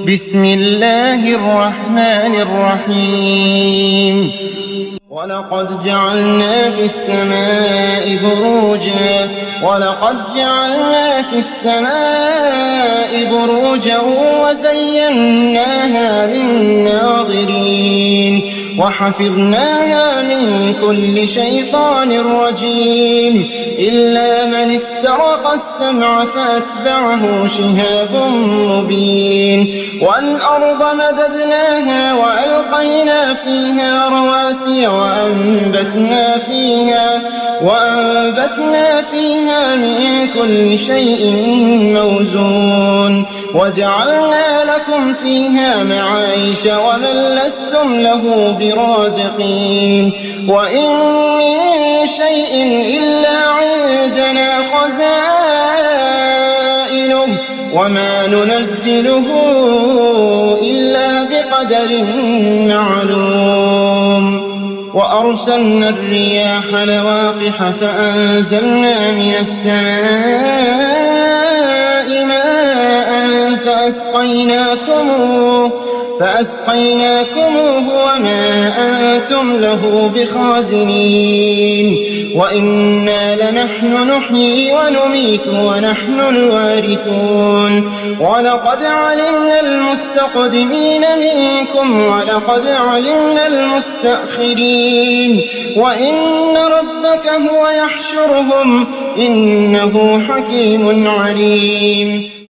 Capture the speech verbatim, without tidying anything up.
بسم الله الرحمن الرحيم ولقد جعلنا في السماء بروجا ولقد جعلنا في السماء بروجا وزيناها للناظرين وحفظناها من كل شيطان رجيم إلا من استرق السمع فأتبعه شهاب مبين والأرض مددناها وألقينا فيها رواسي وأنبتنا فيها وأنبتنا فيها من كل شيء موزون وجعلنا لكم فيها معايش ومن لستم له برازقين وإن من شيء إلا عندنا خزائنه وما ننزله إلا بقدر معلوم وأرسلنا الرياح لواقح فأنزلنا من السماء ماء فأسقيناكموه فأسقيناكموه وما أنتم له بخازنين وإنا لنحن نحيي ونميت ونحن الوارثون ولقد علمنا المستقدمين منكم ولقد علمنا المستأخرين وإن ربك هو يحشرهم إنه حكيم عليم.